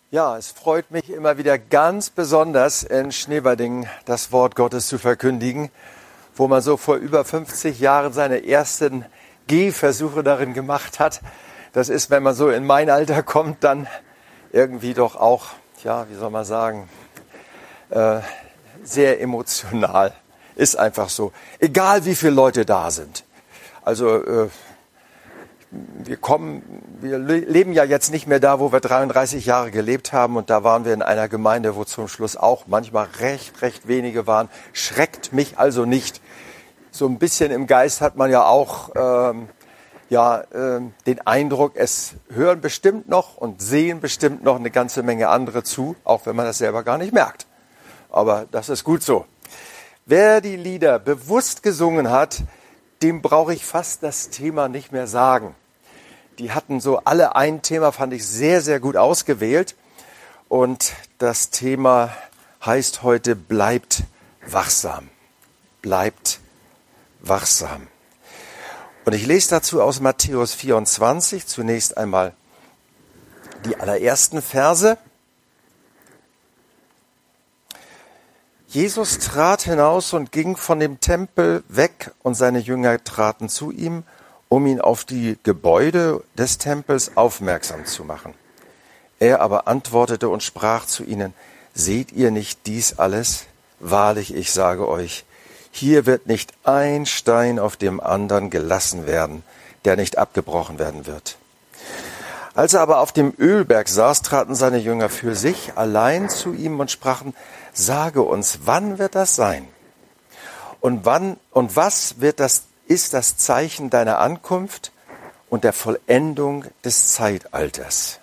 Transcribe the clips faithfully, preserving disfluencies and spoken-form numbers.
Ja, es freut mich immer wieder ganz besonders, in Schneeberding das Wort Gottes zu verkündigen, wo man so vor über fünfzig Jahren seine ersten Gehversuche darin gemacht hat. Das ist, wenn man so in mein Alter kommt, dann irgendwie doch auch, ja, wie soll man sagen, äh, sehr emotional. Ist einfach so. Egal wie viele Leute da sind. Also, äh, Wir kommen, wir leben ja jetzt nicht mehr da, wo wir dreiunddreißig Jahre gelebt haben, und da waren wir in einer Gemeinde, wo zum Schluss auch manchmal recht, recht wenige waren. Schreckt mich also nicht. So ein bisschen im Geist hat man ja auch ähm, ja, ähm, den Eindruck, es hören bestimmt noch und sehen bestimmt noch eine ganze Menge andere zu, auch wenn man das selber gar nicht merkt. Aber das ist gut so. Wer die Lieder bewusst gesungen hat, dem brauche ich fast das Thema nicht mehr sagen. Die hatten so alle ein Thema, fand ich sehr, sehr gut ausgewählt. Und das Thema heißt heute, bleibt wachsam. Bleibt wachsam. Und ich lese dazu aus Matthäus vierundzwanzig zunächst einmal die allerersten Verse. Jesus trat hinaus und ging von dem Tempel weg, und seine Jünger traten zu ihm, um ihn auf die Gebäude des Tempels aufmerksam zu machen. Er aber antwortete und sprach zu ihnen: Seht ihr nicht dies alles? Wahrlich, ich sage euch, hier wird nicht ein Stein auf dem anderen gelassen werden, der nicht abgebrochen werden wird. Als er aber auf dem Ölberg saß, traten seine Jünger für sich allein zu ihm und sprachen: Sage uns, wann wird das sein? Und wann und was wird das, ist das Zeichen deiner Ankunft und der Vollendung des Zeitalters?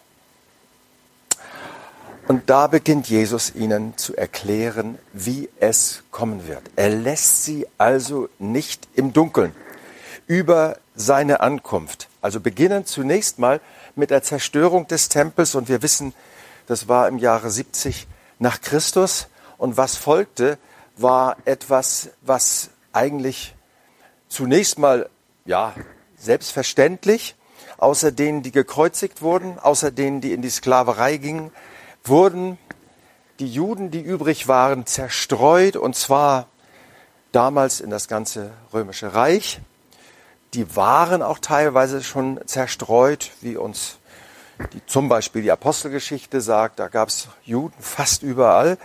Und da beginnt Jesus ihnen zu erklären, wie es kommen wird. Er lässt sie also nicht im Dunkeln über seine Ankunft. Also beginnen zunächst mal mit der Zerstörung des Tempels, und wir wissen, das war im Jahre siebzig nach Christus. Und was folgte, war etwas, was eigentlich zunächst mal, ja, selbstverständlich, außer denen, die gekreuzigt wurden, außer denen, die in die Sklaverei gingen, wurden die Juden, die übrig waren, zerstreut, und zwar damals in das ganze Römische Reich. Die waren auch teilweise schon zerstreut, wie uns die, zum Beispiel die Apostelgeschichte sagt, da gab es Juden fast überall.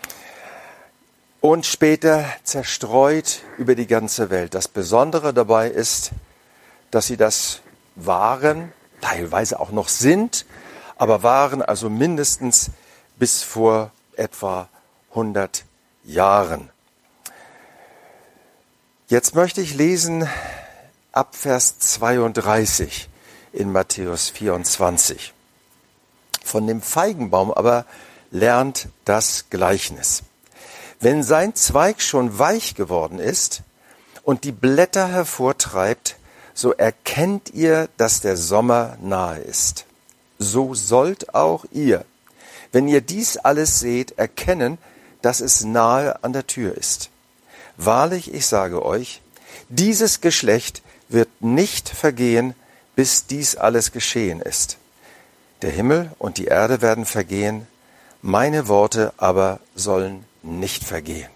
Und später zerstreut über die ganze Welt. Das Besondere dabei ist, dass sie das waren, teilweise auch noch sind, aber waren also mindestens bis vor etwa hundert Jahren. Jetzt möchte ich lesen ab Vers zweiunddreißig in Matthäus vierundzwanzig. Von dem Feigenbaum aber lernt das Gleichnis. Wenn sein Zweig schon weich geworden ist und die Blätter hervortreibt, so erkennt ihr, dass der Sommer nahe ist. So sollt auch ihr, wenn ihr dies alles seht, erkennen, dass es nahe an der Tür ist. Wahrlich, ich sage euch, dieses Geschlecht wird nicht vergehen, bis dies alles geschehen ist. Der Himmel und die Erde werden vergehen, meine Worte aber sollen nicht vergehen.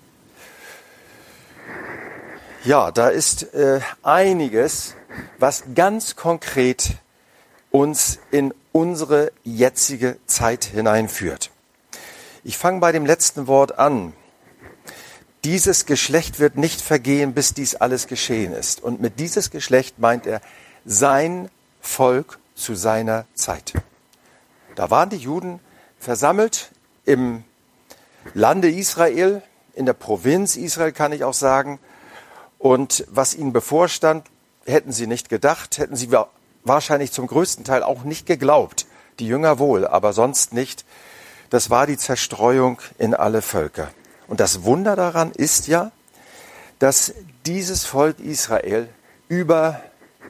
Ja, da ist äh, einiges, was ganz konkret uns in unsere jetzige Zeit hineinführt. Ich fange bei dem letzten Wort an. Dieses Geschlecht wird nicht vergehen, bis dies alles geschehen ist. Und mit dieses Geschlecht meint er sein Volk zu seiner Zeit. Da waren die Juden versammelt im Lande Israel, in der Provinz Israel kann ich auch sagen. Und was ihnen bevorstand, hätten sie nicht gedacht, hätten sie wahrscheinlich zum größten Teil auch nicht geglaubt. Die Jünger wohl, aber sonst nicht. Das war die Zerstreuung in alle Völker. Und das Wunder daran ist ja, dass dieses Volk Israel über,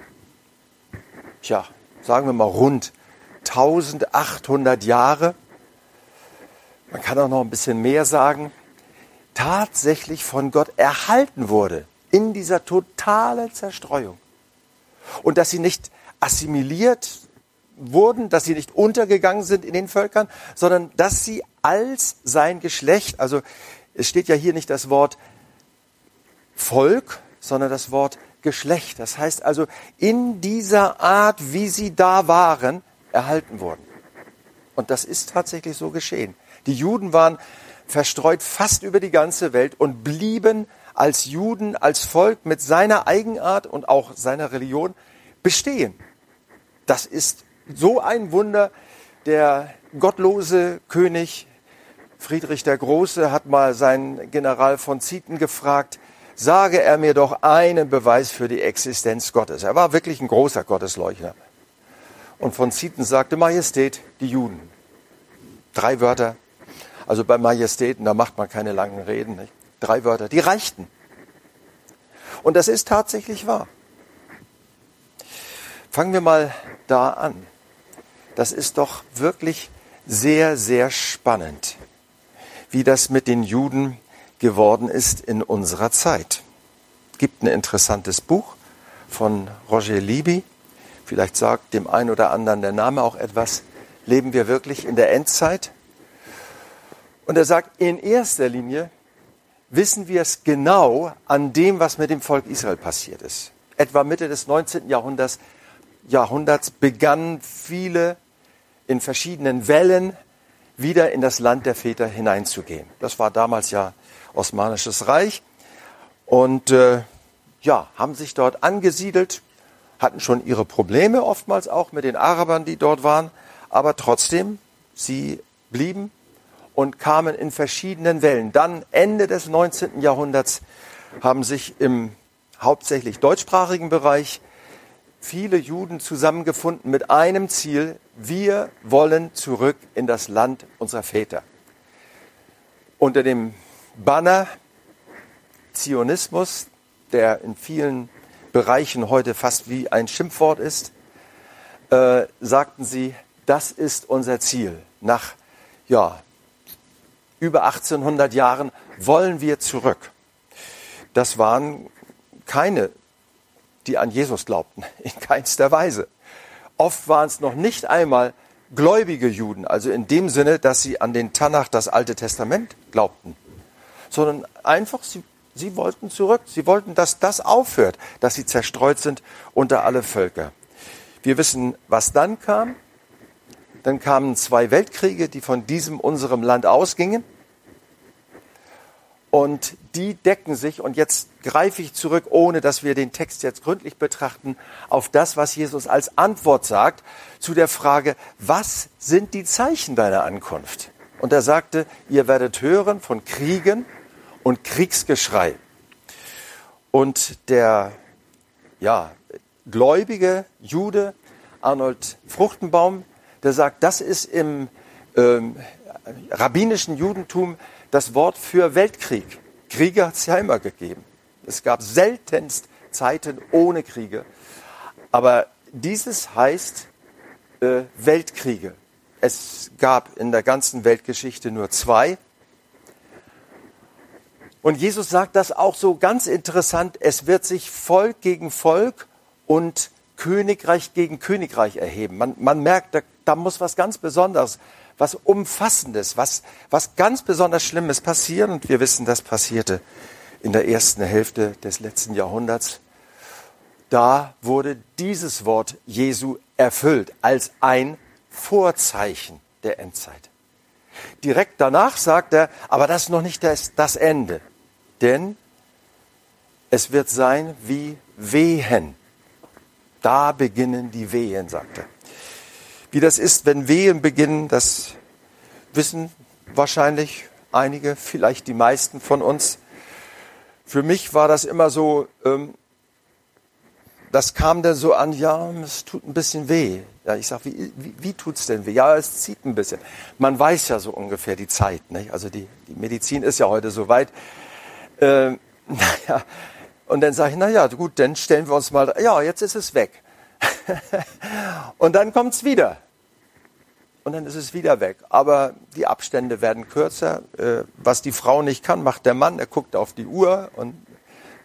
tja, sagen wir mal rund eintausendachthundert Jahre, man kann auch noch ein bisschen mehr sagen, tatsächlich von Gott erhalten wurde in dieser totalen Zerstreuung. Und dass sie nicht assimiliert wurden, dass sie nicht untergegangen sind in den Völkern, sondern dass sie als sein Geschlecht, also es steht ja hier nicht das Wort Volk, sondern das Wort Geschlecht. Das heißt also, in dieser Art, wie sie da waren, erhalten wurden. Und das ist tatsächlich so geschehen. Die Juden waren verstreut fast über die ganze Welt und blieben als Juden, als Volk mit seiner Eigenart und auch seiner Religion bestehen. Das ist so ein Wunder. Der gottlose König Friedrich der Große hat mal seinen General von Zieten gefragt, sage er mir doch einen Beweis für die Existenz Gottes. Er war wirklich ein großer Gottesleugner. Und von Zieten sagte, Majestät, die Juden. Drei Wörter. Also bei Majestäten, da macht man keine langen Reden. Nicht? Drei Wörter, die reichten. Und das ist tatsächlich wahr. Fangen wir mal da an. Das ist doch wirklich sehr, sehr spannend, wie das mit den Juden geworden ist in unserer Zeit. Es gibt ein interessantes Buch von Roger Libby. Vielleicht sagt dem einen oder anderen der Name auch etwas. Leben wir wirklich in der Endzeit? Und er sagt, in erster Linie wissen wir es genau an dem, was mit dem Volk Israel passiert ist. Etwa Mitte des neunzehnten Jahrhunderts, Jahrhunderts begannen viele in verschiedenen Wellen wieder in das Land der Väter hineinzugehen. Das war damals ja Osmanisches Reich und äh, ja, haben sich dort angesiedelt, hatten schon ihre Probleme oftmals auch mit den Arabern, die dort waren, aber trotzdem, sie blieben und kamen in verschiedenen Wellen. Dann Ende des neunzehnten Jahrhunderts haben sich im hauptsächlich deutschsprachigen Bereich viele Juden zusammengefunden mit einem Ziel, wir wollen zurück in das Land unserer Väter. Unter dem Banner Zionismus, der in vielen Bereichen heute fast wie ein Schimpfwort ist, äh, sagten sie, das ist unser Ziel. Nach ja, über achtzehnhundert Jahren wollen wir zurück. Das waren keine, die an Jesus glaubten, in keinster Weise. Oft waren es noch nicht einmal gläubige Juden, also in dem Sinne, dass sie an den Tanach, das Alte Testament, glaubten, sondern einfach, sie, sie wollten zurück. Sie wollten, dass das aufhört, dass sie zerstreut sind unter alle Völker. Wir wissen, was dann kam. Dann kamen zwei Weltkriege, die von diesem unserem Land ausgingen. Und die decken sich, und jetzt greife ich zurück, ohne dass wir den Text jetzt gründlich betrachten, auf das, was Jesus als Antwort sagt, zu der Frage, was sind die Zeichen deiner Ankunft? Und er sagte, ihr werdet hören von Kriegen und Kriegsgeschrei. Und der ja, gläubige Jude Arnold Fruchtenbaum, der sagt, das ist im ähm, rabbinischen Judentum das Wort für Weltkrieg. Kriege hat es ja immer gegeben. Es gab seltenst Zeiten ohne Kriege. Aber dieses heißt äh, Weltkriege. Es gab in der ganzen Weltgeschichte nur zwei. Und Jesus sagt das auch so ganz interessant. Es wird sich Volk gegen Volk und Königreich gegen Königreich erheben. Man, man merkt, da, da muss was ganz Besonderes, was Umfassendes, was, was ganz besonders Schlimmes passieren. Und wir wissen, das passierte in der ersten Hälfte des letzten Jahrhunderts. Da wurde dieses Wort Jesu erfüllt als ein Vorzeichen der Endzeit. Direkt danach sagt er, aber das ist noch nicht das, das Ende. Denn es wird sein wie Wehen. Da beginnen die Wehen, sagt er. Wie das ist, wenn Wehen beginnen, das wissen wahrscheinlich einige, vielleicht die meisten von uns. Für mich war das immer so, ähm, das kam dann so an, ja, es tut ein bisschen weh. Ja, ich sage, wie, wie, wie tut's denn weh? Ja, es zieht ein bisschen. Man weiß ja so ungefähr die Zeit, nicht? Also die, die Medizin ist ja heute so weit. Ähm, naja, und dann sage ich, na ja, gut, dann stellen wir uns mal, ja, jetzt ist es weg. Und dann kommt's wieder. Und dann ist es wieder weg. Aber die Abstände werden kürzer. Äh, was die Frau nicht kann, macht der Mann. Er guckt auf die Uhr und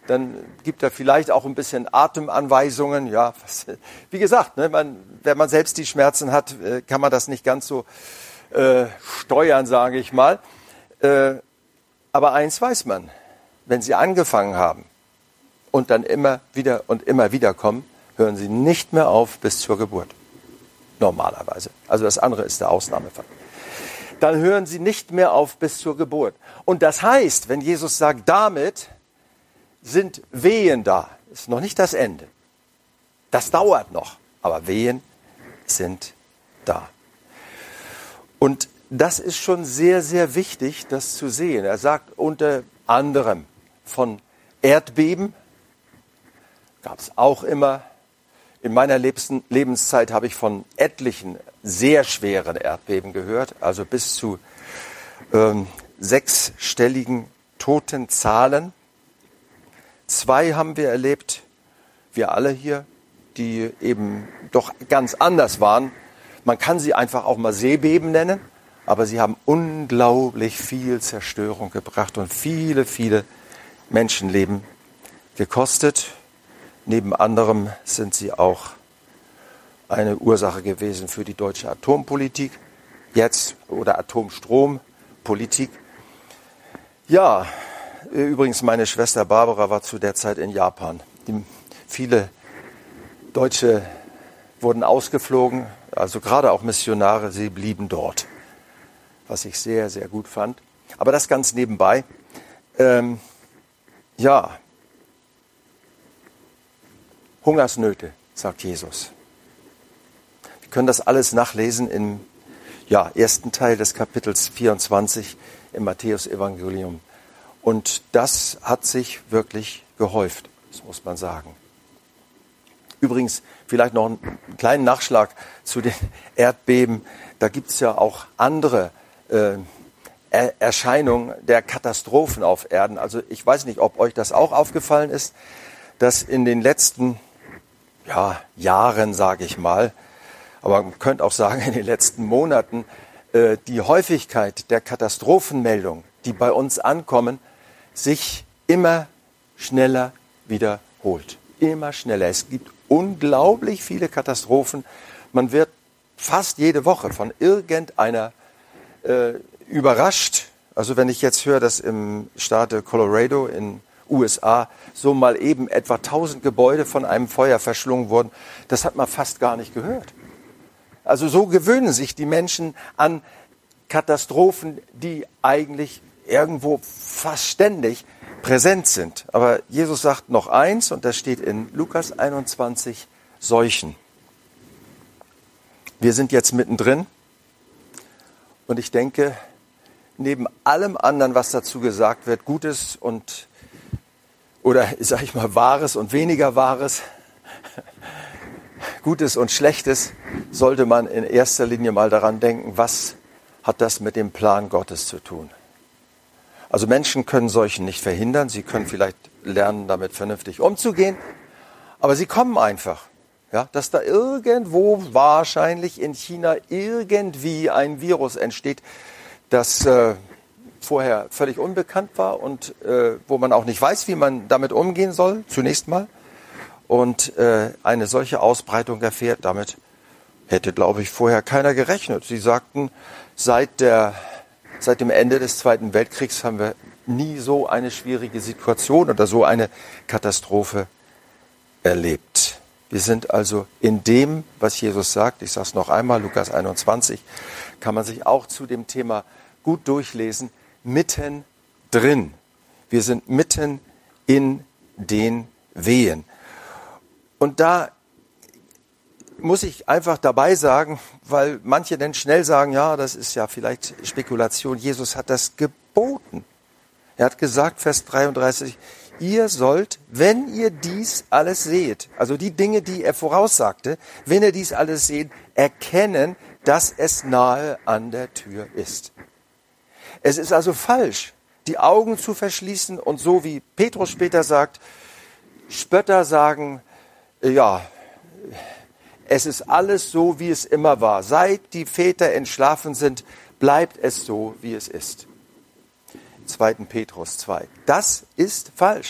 Dann gibt er vielleicht auch ein bisschen Atemanweisungen. Ja, was, wie gesagt, ne, man, wenn man selbst die Schmerzen hat, kann man das nicht ganz so äh, steuern, sage ich mal. Äh, aber eins weiß man, wenn Sie angefangen haben und dann immer wieder und immer wieder kommen, hören Sie nicht mehr auf bis zur Geburt. Normalerweise. Also das andere ist der Ausnahmefall. Dann hören Sie nicht mehr auf bis zur Geburt. Und das heißt, wenn Jesus sagt, damit sind Wehen da. Ist noch nicht das Ende. Das dauert noch. Aber Wehen sind da. Und das ist schon sehr, sehr wichtig, das zu sehen. Er sagt unter anderem von Erdbeben. Gab es auch immer. In meiner Lebenszeit habe ich von etlichen sehr schweren Erdbeben gehört. Also bis zu ähm, sechsstelligen Totenzahlen. Zwei haben wir erlebt, wir alle hier, die eben doch ganz anders waren. Man kann sie einfach auch mal Seebeben nennen, aber sie haben unglaublich viel Zerstörung gebracht und viele, viele Menschenleben gekostet. Neben anderem sind sie auch eine Ursache gewesen für die deutsche Atompolitik, jetzt oder Atomstrompolitik. Ja, übrigens, meine Schwester Barbara war zu der Zeit in Japan. Die, viele Deutsche wurden ausgeflogen, also gerade auch Missionare, sie blieben dort, was ich sehr, sehr gut fand. Aber das ganz nebenbei. Ähm, ja, Hungersnöte, sagt Jesus. Wir können das alles nachlesen im ja, ersten Teil des Kapitels vierundzwanzig im Matthäus-Evangelium. Und das hat sich wirklich gehäuft, das muss man sagen. Übrigens, vielleicht noch einen kleinen Nachschlag zu den Erdbeben. Da gibt es ja auch andere äh, er- Erscheinungen der Katastrophen auf Erden. Also ich weiß nicht, ob euch das auch aufgefallen ist, dass in den letzten ja, Jahren, sage ich mal, aber man könnte auch sagen in den letzten Monaten, äh, die Häufigkeit der Katastrophenmeldungen, die bei uns ankommen, sich immer schneller wiederholt. Immer schneller. Es gibt unglaublich viele Katastrophen. Man wird fast jede Woche von irgendeiner äh, überrascht. Also wenn ich jetzt höre, dass im Staate Colorado in U S A so mal eben etwa tausend Gebäude von einem Feuer verschlungen wurden, das hat man fast gar nicht gehört. Also so gewöhnen sich die Menschen an Katastrophen, die eigentlich irgendwo fast ständig präsent sind. Aber Jesus sagt noch eins, und das steht in Lukas einundzwanzig, Seuchen. Wir sind jetzt mittendrin und ich denke, neben allem anderen, was dazu gesagt wird, Gutes und, oder sag ich mal, Wahres und weniger Wahres, Gutes und Schlechtes, sollte man in erster Linie mal daran denken, was hat das mit dem Plan Gottes zu tun? Also Menschen können Seuchen nicht verhindern, sie können vielleicht lernen, damit vernünftig umzugehen, aber sie kommen einfach. Ja, dass da irgendwo wahrscheinlich in China irgendwie ein Virus entsteht, das äh, vorher völlig unbekannt war und äh, wo man auch nicht weiß, wie man damit umgehen soll, zunächst mal. Und äh, eine solche Ausbreitung erfährt, damit hätte, glaube ich, vorher keiner gerechnet. Sie sagten, seit, der, seit dem Ende des Zweiten Weltkriegs haben wir nie so eine schwierige Situation oder so eine Katastrophe erlebt. Wir sind also in dem, was Jesus sagt, ich sage es noch einmal, Lukas einundzwanzig, kann man sich auch zu dem Thema gut durchlesen, mitten drin. Wir sind mitten in den Wehen. Und da muss ich einfach dabei sagen, weil manche dann schnell sagen, ja, das ist ja vielleicht Spekulation. Jesus hat das geboten. Er hat gesagt, Vers dreiunddreißig, ihr sollt, wenn ihr dies alles seht, also die Dinge, die er voraussagte, wenn ihr dies alles seht, erkennen, dass es nahe an der Tür ist. Es ist also falsch, die Augen zu verschließen und so wie Petrus später sagt, Spötter sagen, ja, es ist alles so, wie es immer war. Seit die Väter entschlafen sind, bleibt es so, wie es ist. zweiten Petrus zwei. Das ist falsch.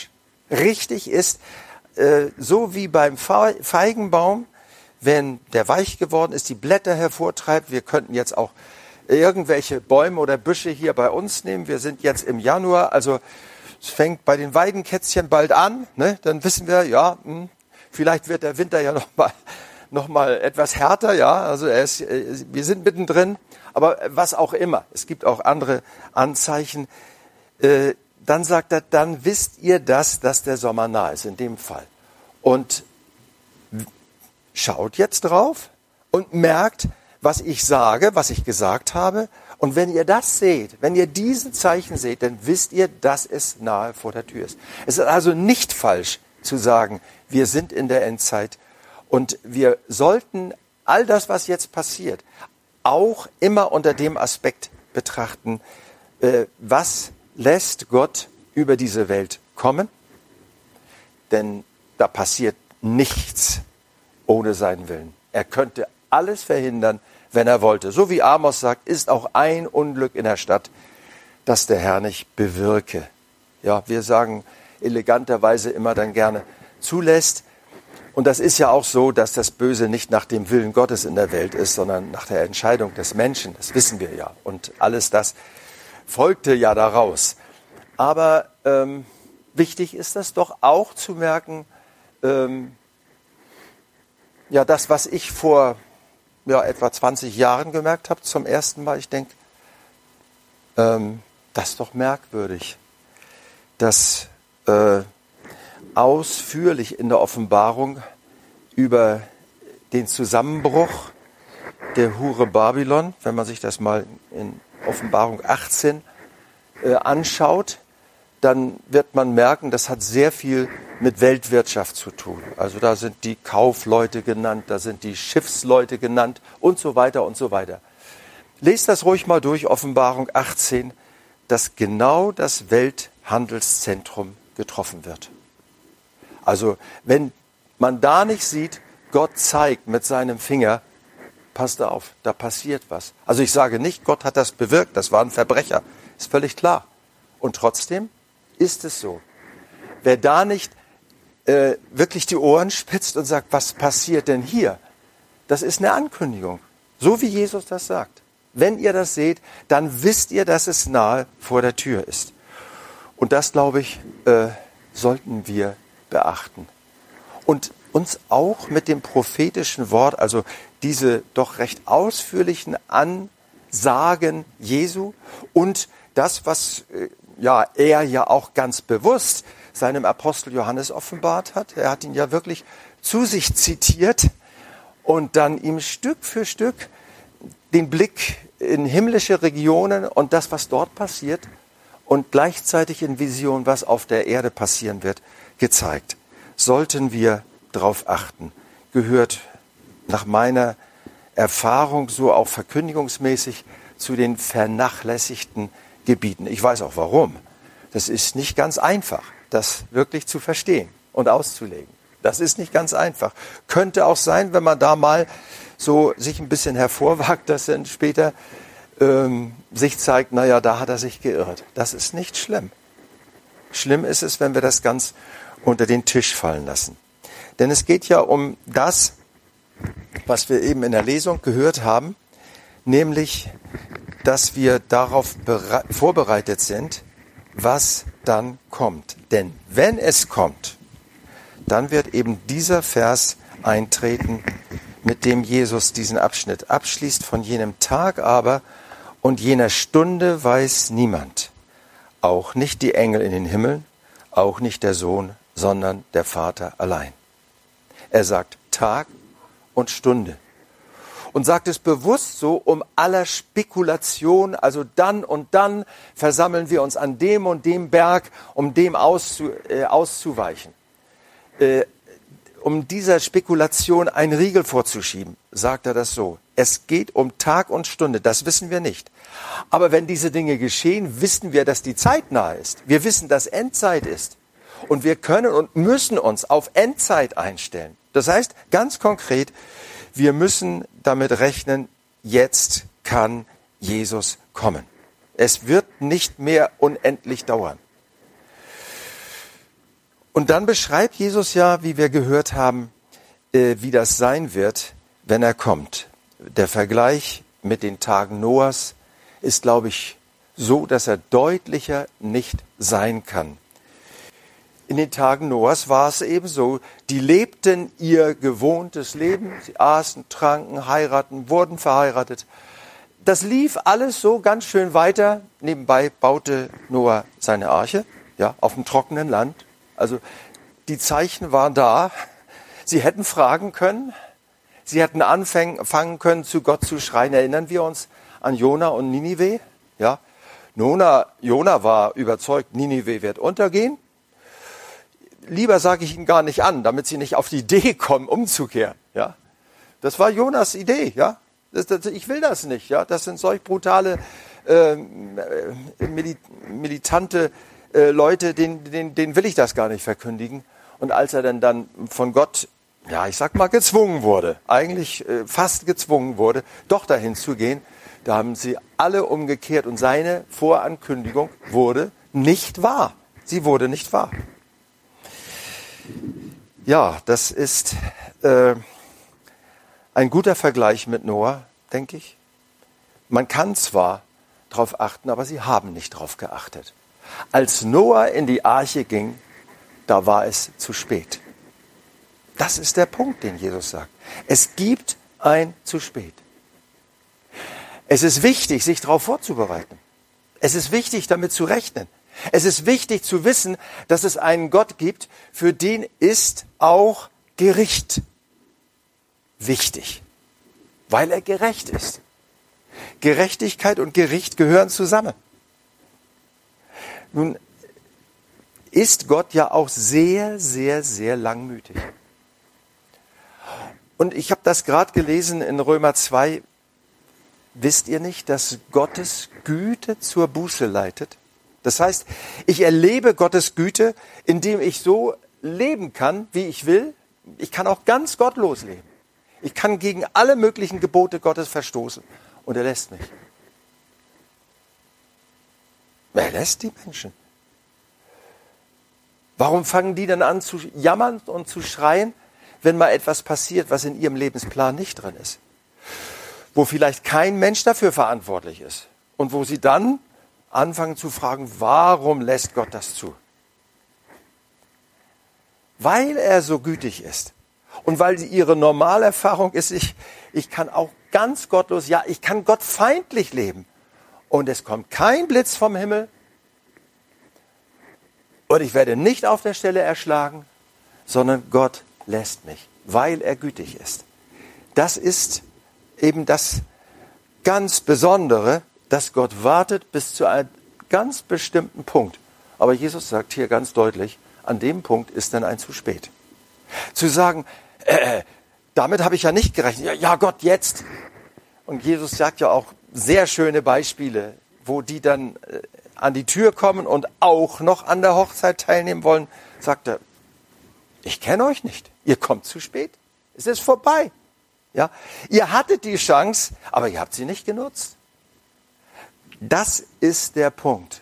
richtig ist, äh, so wie beim Feigenbaum, wenn der weich geworden ist, die Blätter hervortreibt. Wir könnten jetzt auch irgendwelche Bäume oder Büsche hier bei uns nehmen. Wir sind jetzt im Januar, also es fängt bei den Weidenkätzchen bald an. Ne? Dann wissen wir, ja, mh, vielleicht wird der Winter ja noch mal, noch mal etwas härter. Ja, also er ist, äh, wir sind mittendrin. Aber was auch immer, es gibt auch andere Anzeichen. Äh, dann sagt er, dann wisst ihr das, dass der Sommer nah ist, in dem Fall. Und schaut jetzt drauf und merkt, was ich sage, was ich gesagt habe. Und wenn ihr das seht, wenn ihr diese Zeichen seht, dann wisst ihr, dass es nahe vor der Tür ist. Es ist also nicht falsch zu sagen, wir sind in der Endzeit und wir sollten all das, was jetzt passiert, auch immer unter dem Aspekt betrachten, äh, was lässt Gott über diese Welt kommen? Denn da passiert nichts ohne seinen Willen. Er könnte alles verhindern, wenn er wollte. So wie Amos sagt, ist auch ein Unglück in der Stadt, das der Herr nicht bewirke. Ja, wir sagen eleganterweise immer dann gerne zulässt. Und das ist ja auch so, dass das Böse nicht nach dem Willen Gottes in der Welt ist, sondern nach der Entscheidung des Menschen. Das wissen wir ja. Und alles das folgte ja daraus. Aber ähm, wichtig ist das doch auch zu merken, ähm, ja, das, was ich vor ja, etwa zwanzig Jahren gemerkt habe, zum ersten Mal, ich denke, ähm, das ist doch merkwürdig, dass äh, ausführlich in der Offenbarung über den Zusammenbruch der Hure Babylon, wenn man sich das mal in Offenbarung achtzehn äh, anschaut, dann wird man merken, das hat sehr viel mit Weltwirtschaft zu tun. Also da sind die Kaufleute genannt, da sind die Schiffsleute genannt und so weiter und so weiter. Lest das ruhig mal durch, Offenbarung achtzehn, dass genau das Welthandelszentrum getroffen wird. Also wenn man da nicht sieht, Gott zeigt mit seinem Finger, passt auf, da passiert was. Also ich sage nicht, Gott hat das bewirkt, das waren Verbrecher, ist völlig klar. Und trotzdem ist es so. Wer da nicht äh, wirklich die Ohren spitzt und sagt, was passiert denn hier? Das ist eine Ankündigung, so wie Jesus das sagt. Wenn ihr das seht, dann wisst ihr, dass es nahe vor der Tür ist. Und das, glaube ich, äh, sollten wir beachten. Und uns auch mit dem prophetischen Wort, also diese doch recht ausführlichen Ansagen Jesu und das, was äh, ja, er ja auch ganz bewusst seinem Apostel Johannes offenbart hat. Er hat ihn ja wirklich zu sich zitiert und dann ihm Stück für Stück den Blick in himmlische Regionen und das, was dort passiert und gleichzeitig in Vision, was auf der Erde passieren wird, gezeigt. Sollten wir darauf achten. Gehört nach meiner Erfahrung so auch verkündigungsmäßig zu den vernachlässigten Gebieten. Ich weiß auch warum. Das ist nicht ganz einfach, das wirklich zu verstehen und auszulegen. Das ist nicht ganz einfach. Könnte auch sein, wenn man da mal so sich ein bisschen hervorwagt, dass dann später ähm, sich zeigt, naja, da hat er sich geirrt. Das ist nicht schlimm. Schlimm ist es, wenn wir das ganz unter den Tisch fallen lassen. Denn es geht ja um das, was wir eben in der Lesung gehört haben, nämlich dass wir darauf vorbereitet sind, was dann kommt. Denn wenn es kommt, dann wird eben dieser Vers eintreten, mit dem Jesus diesen Abschnitt abschließt. Von jenem Tag aber und jener Stunde weiß niemand, auch nicht die Engel in den Himmeln, auch nicht der Sohn, sondern der Vater allein. Er sagt Tag und Stunde. Und sagt es bewusst so, um aller Spekulation, also dann und dann versammeln wir uns an dem und dem Berg, um dem auszu, äh, auszuweichen. Äh, um dieser Spekulation einen Riegel vorzuschieben, sagt er das so. Es geht um Tag und Stunde, das wissen wir nicht. Aber wenn diese Dinge geschehen, wissen wir, dass die Zeit nahe ist. Wir wissen, dass Endzeit ist. Und wir können und müssen uns auf Endzeit einstellen. Das heißt, ganz konkret, wir müssen damit rechnen, jetzt kann Jesus kommen. Es wird nicht mehr unendlich dauern. Und dann beschreibt Jesus ja, wie wir gehört haben, äh, wie das sein wird, wenn er kommt. Der Vergleich mit den Tagen Noahs ist, glaube ich, so, dass er deutlicher nicht sein kann. In den Tagen Noahs war es eben so, die lebten ihr gewohntes Leben, sie aßen, tranken, heiraten, wurden verheiratet. Das lief alles so ganz schön weiter. Nebenbei baute Noah seine Arche, ja, auf dem trockenen Land. Also die Zeichen waren da. Sie hätten fragen können, sie hätten anfangen können, zu Gott zu schreien. Erinnern wir uns an Jona und Ninive? Ja, Jona, Jona war überzeugt, Ninive wird untergehen. Lieber sage ich Ihnen gar nicht an, damit Sie nicht auf die Idee kommen, umzukehren. Ja, das war Jonas Idee. Ja, das, das, ich will das nicht. Ja, das sind solch brutale, äh, mili- militante äh, Leute, denen, denen, denen will ich das gar nicht verkündigen. Und als er dann dann von Gott, ja, ich sag mal, gezwungen wurde, eigentlich äh, fast gezwungen wurde, doch dahin zu gehen, da haben sie alle umgekehrt und seine Vorankündigung wurde nicht wahr. Sie wurde nicht wahr. Ja, das ist äh, ein guter Vergleich mit Noah, denke ich. Man kann zwar darauf achten, aber sie haben nicht darauf geachtet. Als Noah in die Arche ging, da war es zu spät. Das ist der Punkt, den Jesus sagt. Es gibt ein zu spät. Es ist wichtig, sich darauf vorzubereiten. Es ist wichtig, damit zu rechnen. Es ist wichtig zu wissen, dass es einen Gott gibt, für den ist auch Gericht wichtig, weil er gerecht ist. Gerechtigkeit und Gericht gehören zusammen. Nun ist Gott ja auch sehr, sehr, sehr langmütig. Und ich habe das gerade gelesen in Römer zwei. Wisst ihr nicht, dass Gottes Güte zur Buße leitet? Das heißt, ich erlebe Gottes Güte, indem ich so leben kann, wie ich will. Ich kann auch ganz gottlos leben. Ich kann gegen alle möglichen Gebote Gottes verstoßen. Und er lässt mich. Er lässt die Menschen. Warum fangen die dann an zu jammern und zu schreien, wenn mal etwas passiert, was in ihrem Lebensplan nicht drin ist? Wo vielleicht kein Mensch dafür verantwortlich ist. Und wo sie dann anfangen zu fragen, warum lässt Gott das zu? Weil er so gütig ist. Und weil ihre Normalerfahrung ist, ich, ich kann auch ganz gottlos, ja, ich kann gottfeindlich leben. Und es kommt kein Blitz vom Himmel. Und ich werde nicht auf der Stelle erschlagen, sondern Gott lässt mich, weil er gütig ist. Das ist eben das ganz Besondere, dass Gott wartet bis zu einem ganz bestimmten Punkt. Aber Jesus sagt hier ganz deutlich, an dem Punkt ist dann ein zu spät. Zu sagen, äh, damit habe ich ja nicht gerechnet. Ja, ja, Gott, jetzt. Und Jesus sagt ja auch sehr schöne Beispiele, wo die dann äh, an die Tür kommen und auch noch an der Hochzeit teilnehmen wollen, sagt er, ich kenne euch nicht. Ihr kommt zu spät. Es ist vorbei. Ja, ihr hattet die Chance, aber ihr habt sie nicht genutzt. Das ist der Punkt.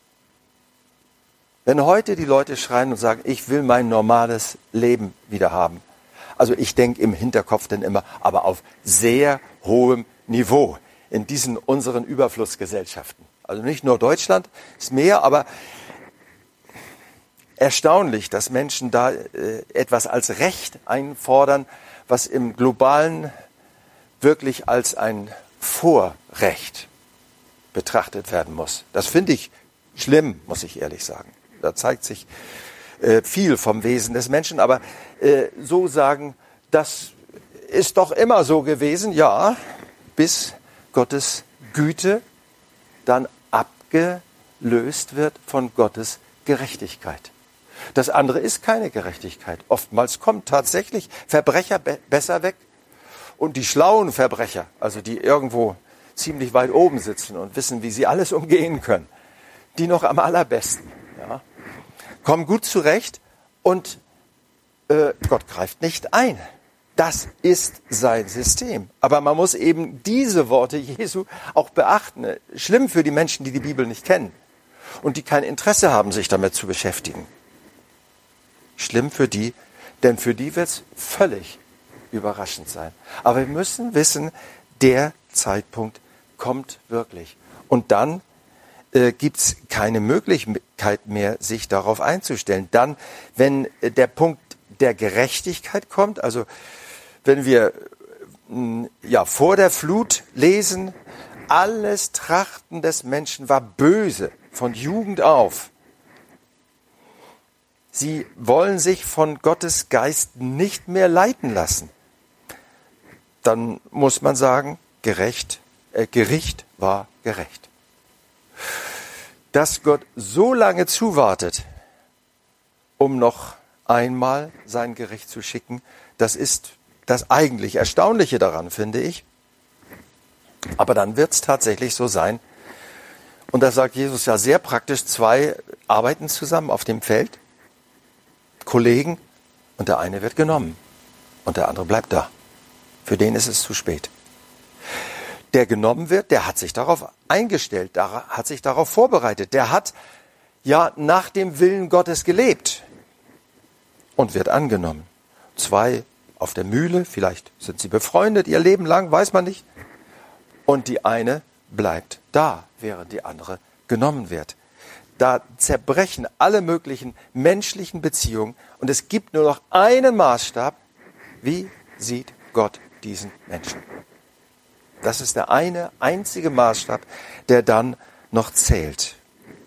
Wenn heute die Leute schreien und sagen, ich will mein normales Leben wieder haben. Also ich denke im Hinterkopf dann immer, aber auf sehr hohem Niveau in diesen unseren Überflussgesellschaften. Also nicht nur Deutschland, ist mehr, aber erstaunlich, dass Menschen da äh, etwas als Recht einfordern, was im Globalen wirklich als ein Vorrecht betrachtet werden muss. Das finde ich schlimm, muss ich ehrlich sagen. Da zeigt sich äh, viel vom Wesen des Menschen. Aber äh, so sagen, das ist doch immer so gewesen, ja, bis Gottes Güte dann abgelöst wird von Gottes Gerechtigkeit. Das andere ist keine Gerechtigkeit. Oftmals kommt tatsächlich Verbrecher be- besser weg und die schlauen Verbrecher, also die irgendwo ziemlich weit oben sitzen und wissen, wie sie alles umgehen können, die noch am allerbesten, ja, kommen gut zurecht und äh, Gott greift nicht ein. Das ist sein System. Aber man muss eben diese Worte Jesu auch beachten. Schlimm für die Menschen, die die Bibel nicht kennen und die kein Interesse haben, sich damit zu beschäftigen. schlimm für die, denn für die wird es völlig überraschend sein. Aber wir müssen wissen, der Zeitpunkt kommt wirklich. Und dann äh, gibt es keine Möglichkeit mehr, sich darauf einzustellen. Dann, wenn äh, der Punkt der Gerechtigkeit kommt, also wenn wir mh, ja vor der Flut lesen, alles Trachten des Menschen war böse, von Jugend auf. Sie wollen sich von Gottes Geist nicht mehr leiten lassen. Dann muss man sagen, gerecht, äh, Gericht war gerecht. Dass Gott so lange zuwartet, um noch einmal sein Gericht zu schicken, das ist das eigentlich Erstaunliche daran, finde ich. Aber dann wird es tatsächlich so sein. Und da sagt Jesus ja sehr praktisch, zwei arbeiten zusammen auf dem Feld, Kollegen, und der eine wird genommen und der andere bleibt da. Für den ist es zu spät. Der genommen wird, der hat sich darauf eingestellt, der hat sich darauf vorbereitet, der hat ja nach dem Willen Gottes gelebt und wird angenommen. Zwei auf der Mühle, vielleicht sind sie befreundet, ihr Leben lang, weiß man nicht. Und die eine bleibt da, während die andere genommen wird. Da zerbrechen alle möglichen menschlichen Beziehungen und es gibt nur noch einen Maßstab. Wie sieht Gott diesen Menschen? Das ist der eine einzige Maßstab, der dann noch zählt.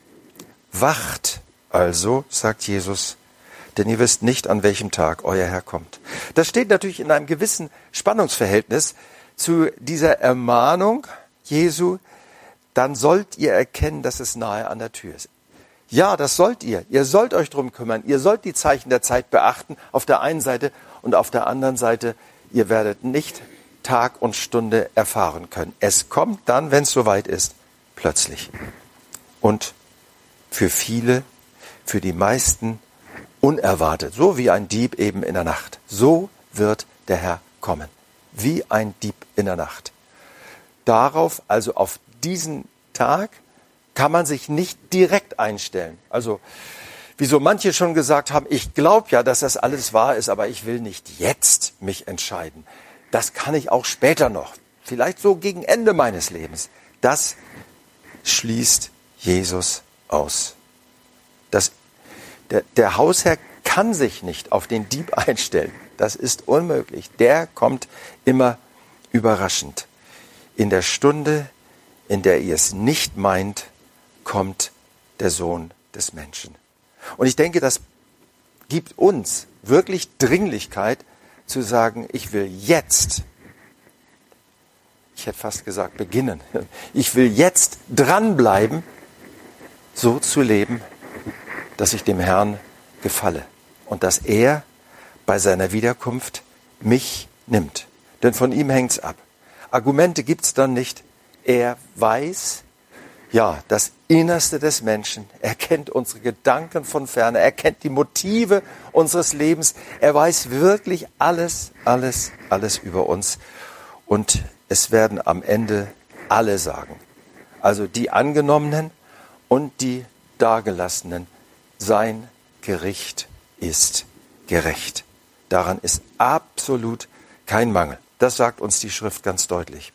Wacht also, sagt Jesus, denn ihr wisst nicht, an welchem Tag euer Herr kommt. Das steht natürlich in einem gewissen Spannungsverhältnis zu dieser Ermahnung Jesu, dann sollt ihr erkennen, dass es nahe an der Tür ist. Ja, das sollt ihr. Ihr sollt euch drum kümmern. Ihr sollt die Zeichen der Zeit beachten, auf der einen Seite, und auf der anderen Seite, ihr werdet nicht Tag und Stunde erfahren können. Es kommt dann, wenn es soweit ist, plötzlich. Und für viele, für die meisten unerwartet, so wie ein Dieb eben in der Nacht. So wird der Herr kommen, wie ein Dieb in der Nacht. Darauf, also auf diesen Tag, kann man sich nicht direkt einstellen. Also, wie so manche schon gesagt haben, ich glaube ja, dass das alles wahr ist, aber ich will nicht jetzt mich entscheiden. Das kann ich auch später noch, vielleicht so gegen Ende meines Lebens. Das schließt Jesus aus. Das, der, der Hausherr kann sich nicht auf den Dieb einstellen. Das ist unmöglich. Der kommt immer überraschend. In der Stunde, in der ihr es nicht meint, kommt der Sohn des Menschen. Und ich denke, das gibt uns wirklich Dringlichkeit zu sagen, ich will jetzt, ich hätte fast gesagt beginnen, ich will jetzt dranbleiben, so zu leben, dass ich dem Herrn gefalle und dass er bei seiner Wiederkunft mich nimmt. Denn von ihm hängt's ab. Argumente gibt's dann nicht. Er weiß, ja, das Innerste des Menschen. Er kennt unsere Gedanken von ferne. Er kennt die Motive unseres Lebens. Er weiß wirklich alles, alles, alles über uns. Und es werden am Ende alle sagen. Also die Angenommenen und die Dagelassenen. Sein Gericht ist gerecht. Daran ist absolut kein Mangel. Das sagt uns die Schrift ganz deutlich.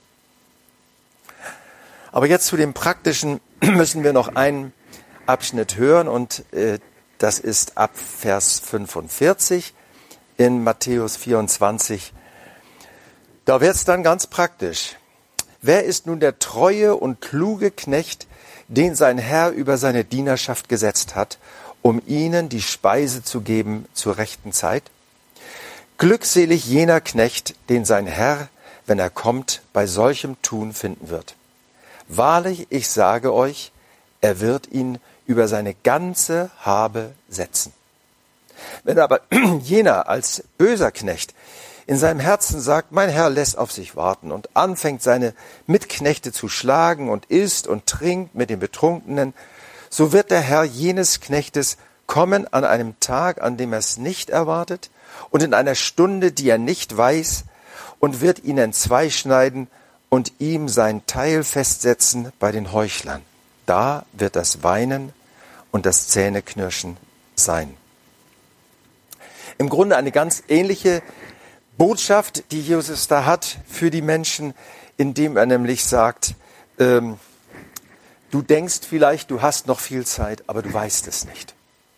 Aber jetzt zu dem Praktischen müssen wir noch einen Abschnitt hören und äh, das ist ab Vers fünfundvierzig in Matthäus vierundzwanzig. Da wird es dann ganz praktisch. Wer ist nun der treue und kluge Knecht, den sein Herr über seine Dienerschaft gesetzt hat, um ihnen die Speise zu geben zur rechten Zeit? Glückselig jener Knecht, den sein Herr, wenn er kommt, bei solchem Tun finden wird. Wahrlich, ich sage euch, er wird ihn über seine ganze Habe setzen. Wenn aber jener als böser Knecht in seinem Herzen sagt, mein Herr lässt auf sich warten und anfängt seine Mitknechte zu schlagen und isst und trinkt mit den Betrunkenen, so wird der Herr jenes Knechtes kommen an einem Tag, an dem er es nicht erwartet und in einer Stunde, die er nicht weiß, und wird ihn entzwei schneiden und ihm sein Teil festsetzen bei den Heuchlern. Da wird das Weinen und das Zähneknirschen sein. Im Grunde eine ganz ähnliche Botschaft, die Jesus da hat für die Menschen, indem er nämlich sagt, ähm, du denkst vielleicht, du hast noch viel Zeit, aber du weißt es nicht.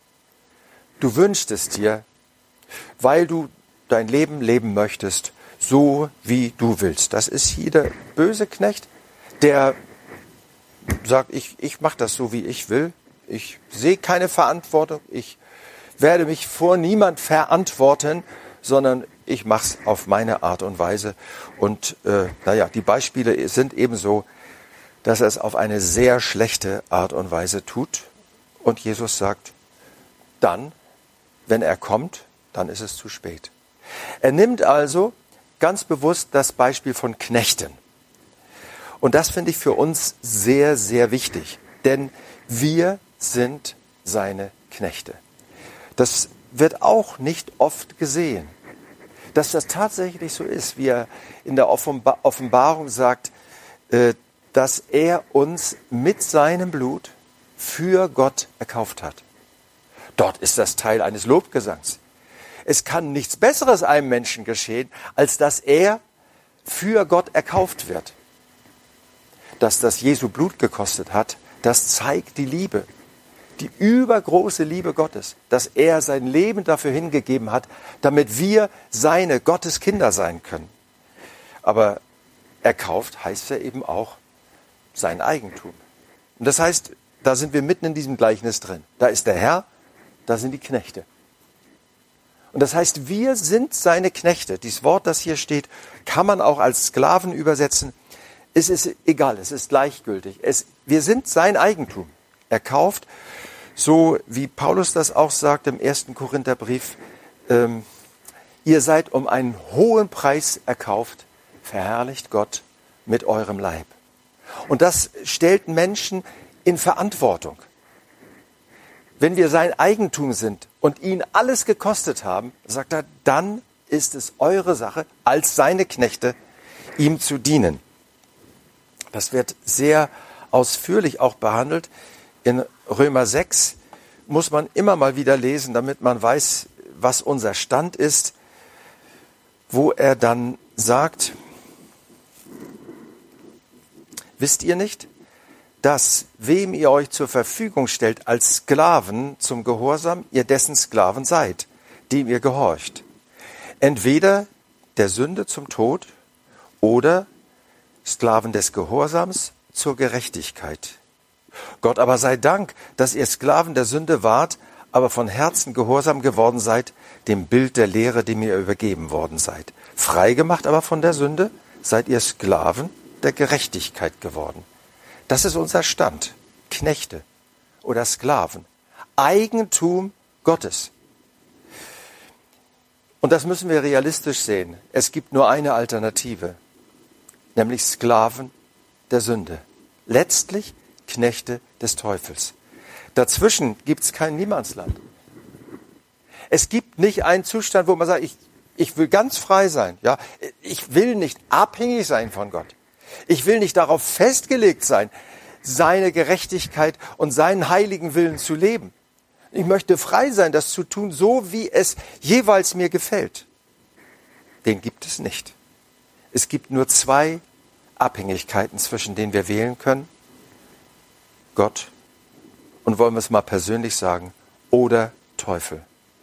Du wünschst es dir, weil du dein Leben leben möchtest, so wie du willst. Das ist hier der böse Knecht, der sagt, ich, ich mache das so, wie ich will. Ich sehe keine Verantwortung. Ich werde mich vor niemand verantworten, sondern ich mache es auf meine Art und Weise. Und äh, naja, die Beispiele sind ebenso, dass er es auf eine sehr schlechte Art und Weise tut. Und Jesus sagt, dann, wenn er kommt, dann ist es zu spät. Er nimmt also ganz bewusst das Beispiel von Knechten. Und das finde ich für uns sehr, sehr wichtig, denn wir sind seine Knechte. Das wird auch nicht oft gesehen, dass das tatsächlich so ist, wie er in der Offenbarung sagt, dass er uns mit seinem Blut für Gott erkauft hat. Dort ist das Teil eines Lobgesangs. Es kann nichts Besseres einem Menschen geschehen, als dass er für Gott erkauft wird. Dass das Jesu Blut gekostet hat, das zeigt die Liebe, die übergroße Liebe Gottes, dass er sein Leben dafür hingegeben hat, damit wir seine Gotteskinder sein können. Aber erkauft heißt ja eben auch sein Eigentum. Und das heißt, da sind wir mitten in diesem Gleichnis drin. Da ist der Herr, da sind die Knechte. Und das heißt, wir sind seine Knechte. Dieses Wort, das hier steht, kann man auch als Sklaven übersetzen. Es ist egal, es ist gleichgültig. Es, wir sind sein Eigentum. Erkauft, so wie Paulus das auch sagt im ersten Korintherbrief, ähm, ihr seid um einen hohen Preis erkauft, verherrlicht Gott mit eurem Leib. Und das stellt Menschen in Verantwortung. Wenn wir sein Eigentum sind und ihn alles gekostet haben, sagt er, dann ist es eure Sache, als seine Knechte ihm zu dienen. Das wird sehr ausführlich auch behandelt. In Römer sechs muss man immer mal wieder lesen, damit man weiß, was unser Stand ist, wo er dann sagt, wisst ihr nicht, dass, wem ihr euch zur Verfügung stellt als Sklaven zum Gehorsam, ihr dessen Sklaven seid, dem ihr gehorcht. Entweder der Sünde zum Tod oder Sklaven des Gehorsams zur Gerechtigkeit. Gott aber sei Dank, dass ihr Sklaven der Sünde wart, aber von Herzen gehorsam geworden seid, dem Bild der Lehre, dem ihr übergeben worden seid. Freigemacht aber von der Sünde, seid ihr Sklaven der Gerechtigkeit geworden. Das ist unser Stand. Knechte oder Sklaven. Eigentum Gottes. Und das müssen wir realistisch sehen. Es gibt nur eine Alternative, nämlich Sklaven der Sünde. Letztlich Knechte des Teufels. Dazwischen gibt es kein Niemandsland. Es gibt nicht einen Zustand, wo man sagt, ich, ich will ganz frei sein. Ja? Ich will nicht abhängig sein von Gott. Ich will nicht darauf festgelegt sein, seine Gerechtigkeit und seinen heiligen Willen zu leben. Ich möchte frei sein, das zu tun, so wie es jeweils mir gefällt. Den gibt es nicht. Es gibt nur zwei Abhängigkeiten, zwischen denen wir wählen können. Gott und, wollen wir es mal persönlich sagen, oder Teufel.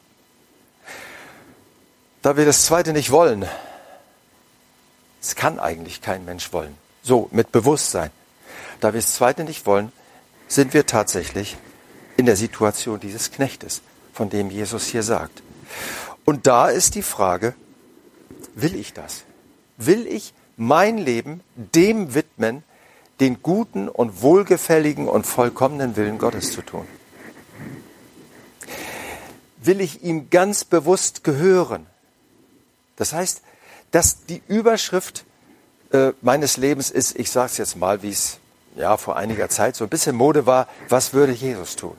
Da wir das Zweite nicht wollen, es kann eigentlich kein Mensch wollen, so mit Bewusstsein. Da wir das Zweite nicht wollen, sind wir tatsächlich in der Situation dieses Knechtes, von dem Jesus hier sagt. Und da ist die Frage, will ich das? Will ich mein Leben dem widmen, den guten und wohlgefälligen und vollkommenen Willen Gottes zu tun? Will ich ihm ganz bewusst gehören? Das heißt, dass die Überschrift äh, meines Lebens ist, ich sage es jetzt mal, wie es ja vor einiger Zeit so ein bisschen Mode war, was würde Jesus tun?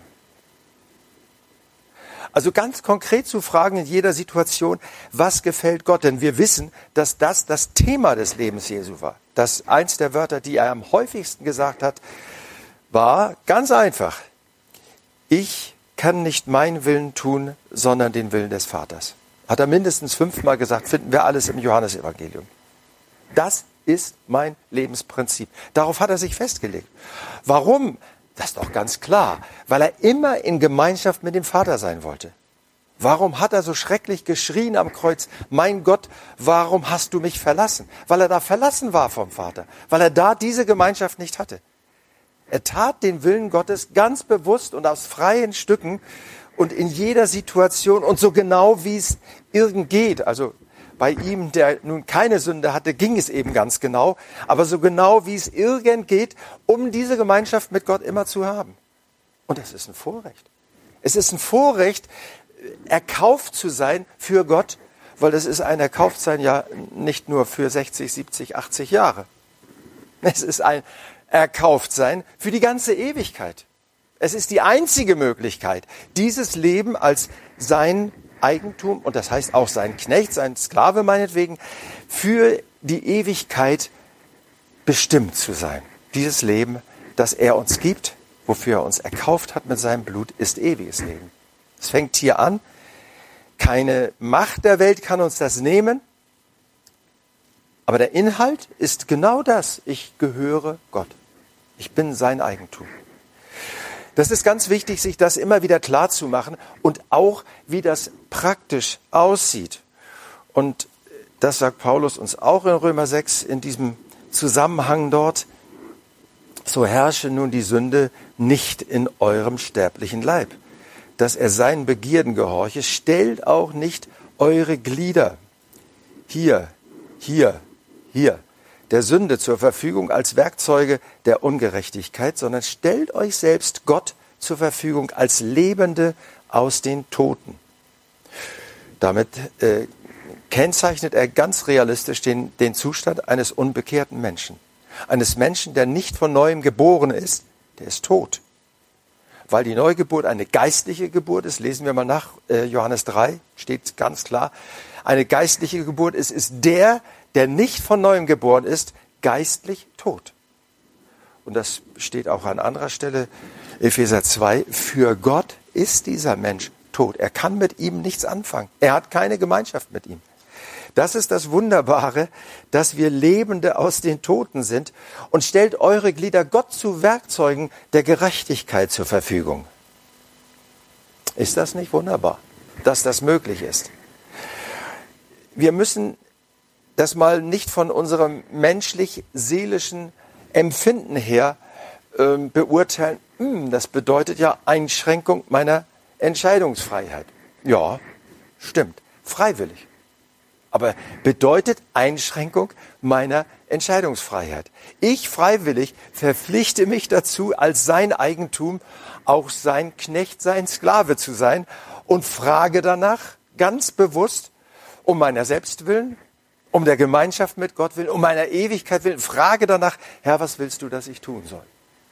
Also ganz konkret zu fragen in jeder Situation, was gefällt Gott? Denn wir wissen, dass das das Thema des Lebens Jesu war. Dass eins der Wörter, die er am häufigsten gesagt hat, war ganz einfach. Ich kann nicht meinen Willen tun, sondern den Willen des Vaters. Hat er mindestens fünfmal gesagt, finden wir alles im Johannesevangelium. Das ist mein Lebensprinzip. Darauf hat er sich festgelegt. Warum? Das ist doch ganz klar. Weil er immer in Gemeinschaft mit dem Vater sein wollte. Warum hat er so schrecklich geschrien am Kreuz, mein Gott, warum hast du mich verlassen? Weil er da verlassen war vom Vater. Weil er da diese Gemeinschaft nicht hatte. Er tat den Willen Gottes ganz bewusst und aus freien Stücken und in jeder Situation und so genau, wie es irgend geht. Also bei ihm, der nun keine Sünde hatte, ging es eben ganz genau. Aber so genau, wie es irgend geht, um diese Gemeinschaft mit Gott immer zu haben. Und das ist ein Vorrecht. Es ist ein Vorrecht, erkauft zu sein für Gott, weil das ist ein Erkauftsein ja nicht nur für sechzig, siebzig, achtzig Jahre. Es ist ein Erkauftsein für die ganze Ewigkeit. Es ist die einzige Möglichkeit, dieses Leben als sein Eigentum, und das heißt auch sein Knecht, sein Sklave meinetwegen, für die Ewigkeit bestimmt zu sein. Dieses Leben, das er uns gibt, wofür er uns erkauft hat mit seinem Blut, ist ewiges Leben. Es fängt hier an. Keine Macht der Welt kann uns das nehmen. Aber der Inhalt ist genau das. Ich gehöre Gott. Ich bin sein Eigentum. Das ist ganz wichtig, sich das immer wieder klar zu machen und auch, wie das praktisch aussieht. Und das sagt Paulus uns auch in Römer sechs in diesem Zusammenhang dort. So herrsche nun die Sünde nicht in eurem sterblichen Leib, dass er seinen Begierden gehorche. Stellt auch nicht eure Glieder hier, hier, hier der Sünde zur Verfügung als Werkzeuge der Ungerechtigkeit, sondern stellt euch selbst Gott zur Verfügung als Lebende aus den Toten. Damit äh, kennzeichnet er ganz realistisch den, den Zustand eines unbekehrten Menschen. Eines Menschen, der nicht von Neuem geboren ist, der ist tot. Weil die Neugeburt eine geistliche Geburt ist, lesen wir mal nach, äh, Johannes drei, steht ganz klar, eine geistliche Geburt ist, ist der, der nicht von Neuem geboren ist, geistlich tot. Und das steht auch an anderer Stelle, Epheser zwei, für Gott ist dieser Mensch tot. Er kann mit ihm nichts anfangen. Er hat keine Gemeinschaft mit ihm. Das ist das Wunderbare, dass wir Lebende aus den Toten sind, und stellt eure Glieder Gott zu Werkzeugen der Gerechtigkeit zur Verfügung. Ist das nicht wunderbar, dass das möglich ist? Wir müssen das mal nicht von unserem menschlich-seelischen Empfinden her äh, beurteilen. Hm, das bedeutet ja Einschränkung meiner Entscheidungsfreiheit. Ja, stimmt, freiwillig. Aber bedeutet Einschränkung meiner Entscheidungsfreiheit. Ich freiwillig verpflichte mich dazu, als sein Eigentum auch sein Knecht, sein Sklave zu sein, und frage danach ganz bewusst um meiner selbst willen, um der Gemeinschaft mit Gott willen, um meiner Ewigkeit willen, frage danach, Herr, was willst du, dass ich tun soll?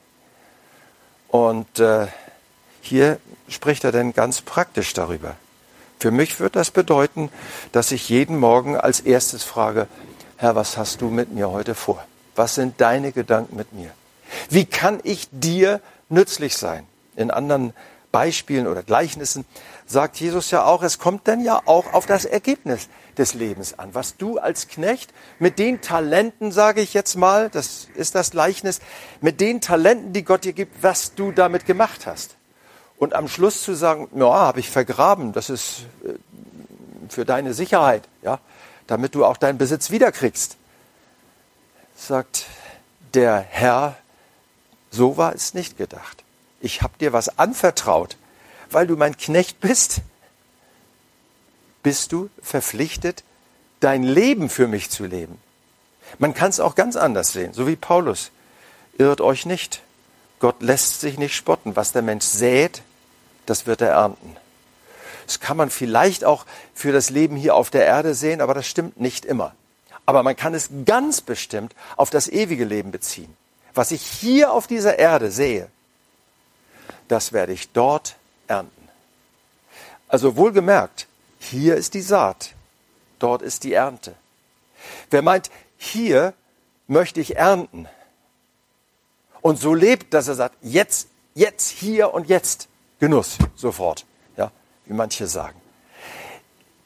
Und äh, hier spricht er dann ganz praktisch darüber. Für mich wird das bedeuten, dass ich jeden Morgen als erstes frage, Herr, was hast du mit mir heute vor? Was sind deine Gedanken mit mir? Wie kann ich dir nützlich sein? In anderen Beispielen oder Gleichnissen sagt Jesus ja auch, es kommt dann ja auch auf das Ergebnis des Lebens an. Was du als Knecht mit den Talenten, sage ich jetzt mal, das ist das Gleichnis, mit den Talenten, die Gott dir gibt, was du damit gemacht hast. Und am Schluss zu sagen, ja, habe ich vergraben, das ist für deine Sicherheit, ja, damit du auch deinen Besitz wiederkriegst. Sagt der Herr, so war es nicht gedacht. Ich habe dir was anvertraut, weil du mein Knecht bist. Bist du verpflichtet, dein Leben für mich zu leben? Man kann es auch ganz anders sehen, so wie Paulus. Irrt euch nicht. Gott lässt sich nicht spotten. Was der Mensch sät, das wird er ernten. Das kann man vielleicht auch für das Leben hier auf der Erde sehen, aber das stimmt nicht immer. Aber man kann es ganz bestimmt auf das ewige Leben beziehen. Was ich hier auf dieser Erde sehe, das werde ich dort ernten. Also wohlgemerkt, hier ist die Saat, dort ist die Ernte. Wer meint, hier möchte ich ernten und so lebt, dass er sagt, jetzt, jetzt, hier und jetzt, Genuss, sofort, ja, wie manche sagen.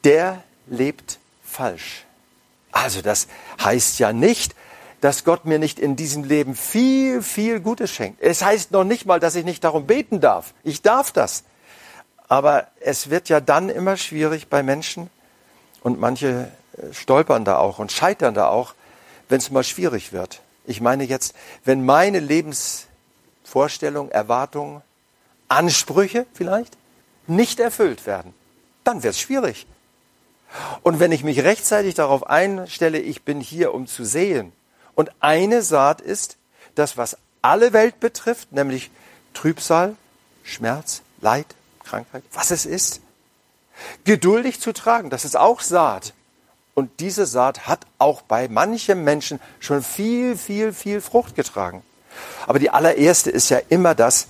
der lebt falsch. Also das heißt ja nicht, dass Gott mir nicht in diesem Leben viel, viel Gutes schenkt. Es heißt noch nicht mal, dass ich nicht darum beten darf. Ich darf das. Aber es wird ja dann immer schwierig bei Menschen und manche stolpern da auch und scheitern da auch, wenn es mal schwierig wird. Ich meine jetzt, wenn meine Lebensvorstellungen, Erwartungen, Ansprüche vielleicht nicht erfüllt werden, dann wird es schwierig. Und wenn ich mich rechtzeitig darauf einstelle, ich bin hier, um zu sehen, und eine Saat ist das, was alle Welt betrifft, nämlich Trübsal, Schmerz, Leid, Krankheit, was es ist, geduldig zu tragen, das ist auch Saat. Und diese Saat hat auch bei manchem Menschen schon viel, viel, viel Frucht getragen. Aber die allererste ist ja immer das,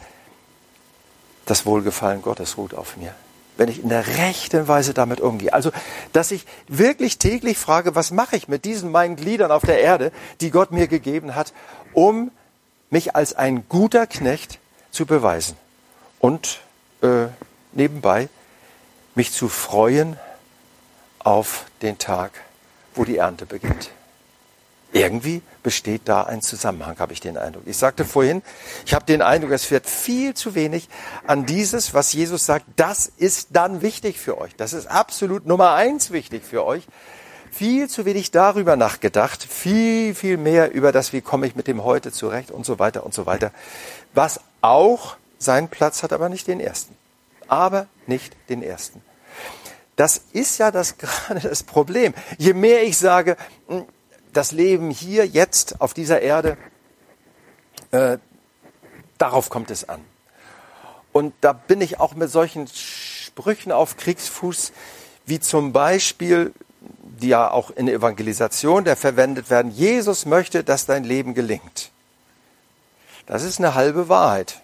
das Wohlgefallen Gottes ruht auf mir. Wenn ich in der rechten Weise damit umgehe. Also, dass ich wirklich täglich frage, was mache ich mit diesen meinen Gliedern auf der Erde, die Gott mir gegeben hat, um mich als ein guter Knecht zu beweisen. Und äh, nebenbei mich zu freuen auf den Tag, wo die Ernte beginnt. Irgendwie besteht da ein Zusammenhang, habe ich den Eindruck. Ich sagte vorhin, ich habe den Eindruck, es wird viel zu wenig an dieses, was Jesus sagt, das ist dann wichtig für euch. Das ist absolut Nummer eins wichtig für euch. Viel zu wenig darüber nachgedacht, viel, viel mehr über das, wie komme ich mit dem Heute zurecht und so weiter und so weiter. Was auch seinen Platz hat, aber nicht den ersten. Aber nicht den ersten. Das ist ja das gerade das Problem. Je mehr ich sage, das Leben hier, jetzt, auf dieser Erde, äh, darauf kommt es an. Und da bin ich auch mit solchen Sprüchen auf Kriegsfuß, wie zum Beispiel, die ja auch in der Evangelisation der verwendet werden, Jesus möchte, dass dein Leben gelingt. Das ist eine halbe Wahrheit.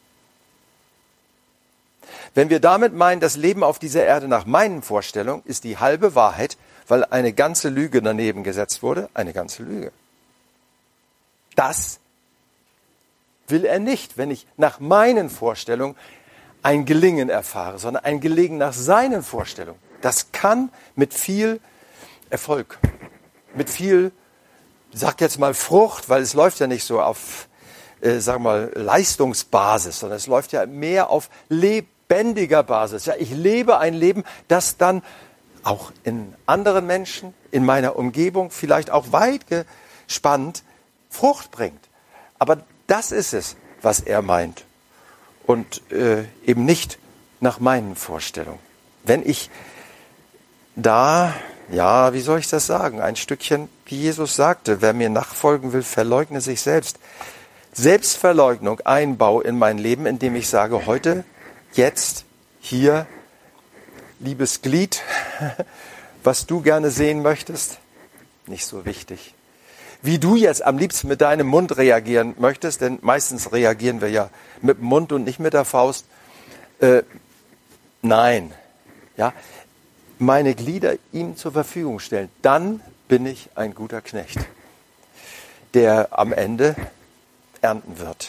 Wenn wir damit meinen, das Leben auf dieser Erde nach meinen Vorstellungen, ist die halbe Wahrheit, weil eine ganze Lüge daneben gesetzt wurde, eine ganze Lüge. Das will er nicht, wenn ich nach meinen Vorstellungen ein Gelingen erfahre, sondern ein Gelingen nach seinen Vorstellungen. Das kann mit viel Erfolg, mit viel, ich sag jetzt mal Frucht, weil es läuft ja nicht so auf, äh, sag mal, Leistungsbasis, sondern es läuft ja mehr auf lebendiger Basis. Ja, ich lebe ein Leben, das dann auch in anderen Menschen, in meiner Umgebung, vielleicht auch weit gespannt, Frucht bringt. Aber das ist es, was er meint. Und äh, eben nicht nach meinen Vorstellungen. Wenn ich da, ja, wie soll ich das sagen, ein Stückchen, wie Jesus sagte, wer mir nachfolgen will, verleugne sich selbst. Selbstverleugnung einbaue in mein Leben, indem ich sage, heute, jetzt, hier, liebes Glied, was du gerne sehen möchtest, nicht so wichtig. Wie du jetzt am liebsten mit deinem Mund reagieren möchtest, denn meistens reagieren wir ja mit dem Mund und nicht mit der Faust. Äh, nein, ja, meine Glieder ihm zur Verfügung stellen, dann bin ich ein guter Knecht, der am Ende ernten wird.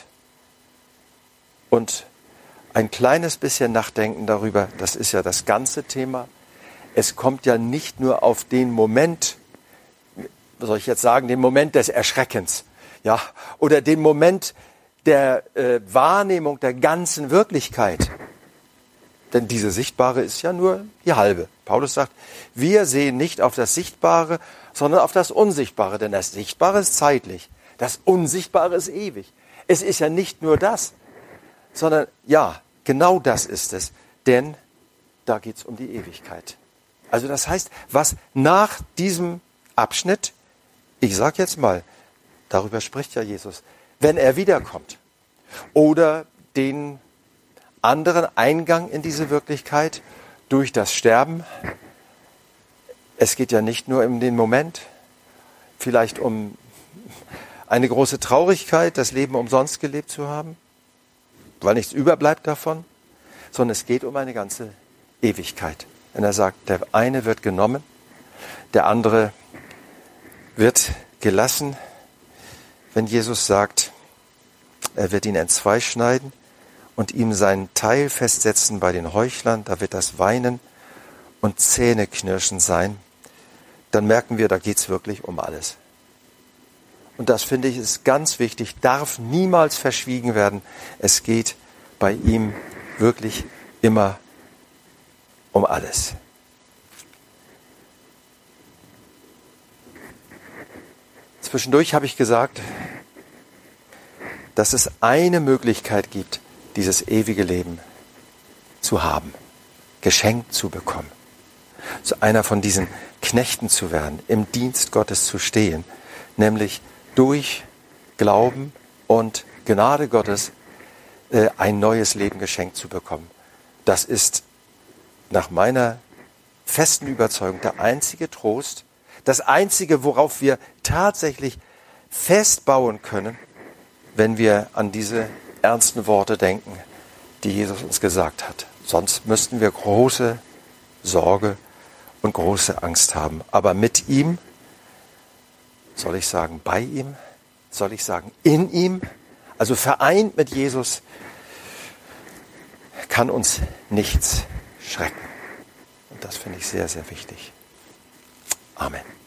Und ein kleines bisschen nachdenken darüber, das ist ja das ganze Thema. Es kommt ja nicht nur auf den Moment, was soll ich jetzt sagen, den Moment des Erschreckens, ja, oder den Moment der äh, Wahrnehmung der ganzen Wirklichkeit. Denn diese Sichtbare ist ja nur die halbe. Paulus sagt, wir sehen nicht auf das Sichtbare, sondern auf das Unsichtbare. Denn das Sichtbare ist zeitlich, das Unsichtbare ist ewig. Es ist ja nicht nur das, sondern ja, genau das ist es, denn da geht es um die Ewigkeit. Also das heißt, was nach diesem Abschnitt, ich sage jetzt mal, darüber spricht ja Jesus, wenn er wiederkommt oder den anderen Eingang in diese Wirklichkeit durch das Sterben. Es geht ja nicht nur um den Moment, vielleicht um eine große Traurigkeit, das Leben umsonst gelebt zu haben, weil nichts überbleibt davon, sondern es geht um eine ganze Ewigkeit. Und er sagt, der eine wird genommen, der andere wird gelassen. Wenn Jesus sagt, er wird ihn entzwei schneiden und ihm seinen Teil festsetzen bei den Heuchlern, da wird das Weinen und zähneknirschend sein, dann merken wir, da geht es wirklich um alles. Und das, finde ich, ist ganz wichtig, darf niemals verschwiegen werden. Es geht bei ihm wirklich immer um alles. Zwischendurch habe ich gesagt, dass es eine Möglichkeit gibt, dieses ewige Leben zu haben, geschenkt zu bekommen, zu einer von diesen Knechten zu werden, im Dienst Gottes zu stehen, nämlich durch Glauben und Gnade Gottes äh, ein neues Leben geschenkt zu bekommen. Das ist nach meiner festen Überzeugung der einzige Trost, das einzige, worauf wir tatsächlich festbauen können, wenn wir an diese ernsten Worte denken, die Jesus uns gesagt hat. Sonst müssten wir große Sorge und große Angst haben. Aber mit ihm, soll ich sagen, bei ihm, soll ich sagen, in ihm, also vereint mit Jesus, kann uns nichts schrecken. Und das finde ich sehr, sehr wichtig. Amen.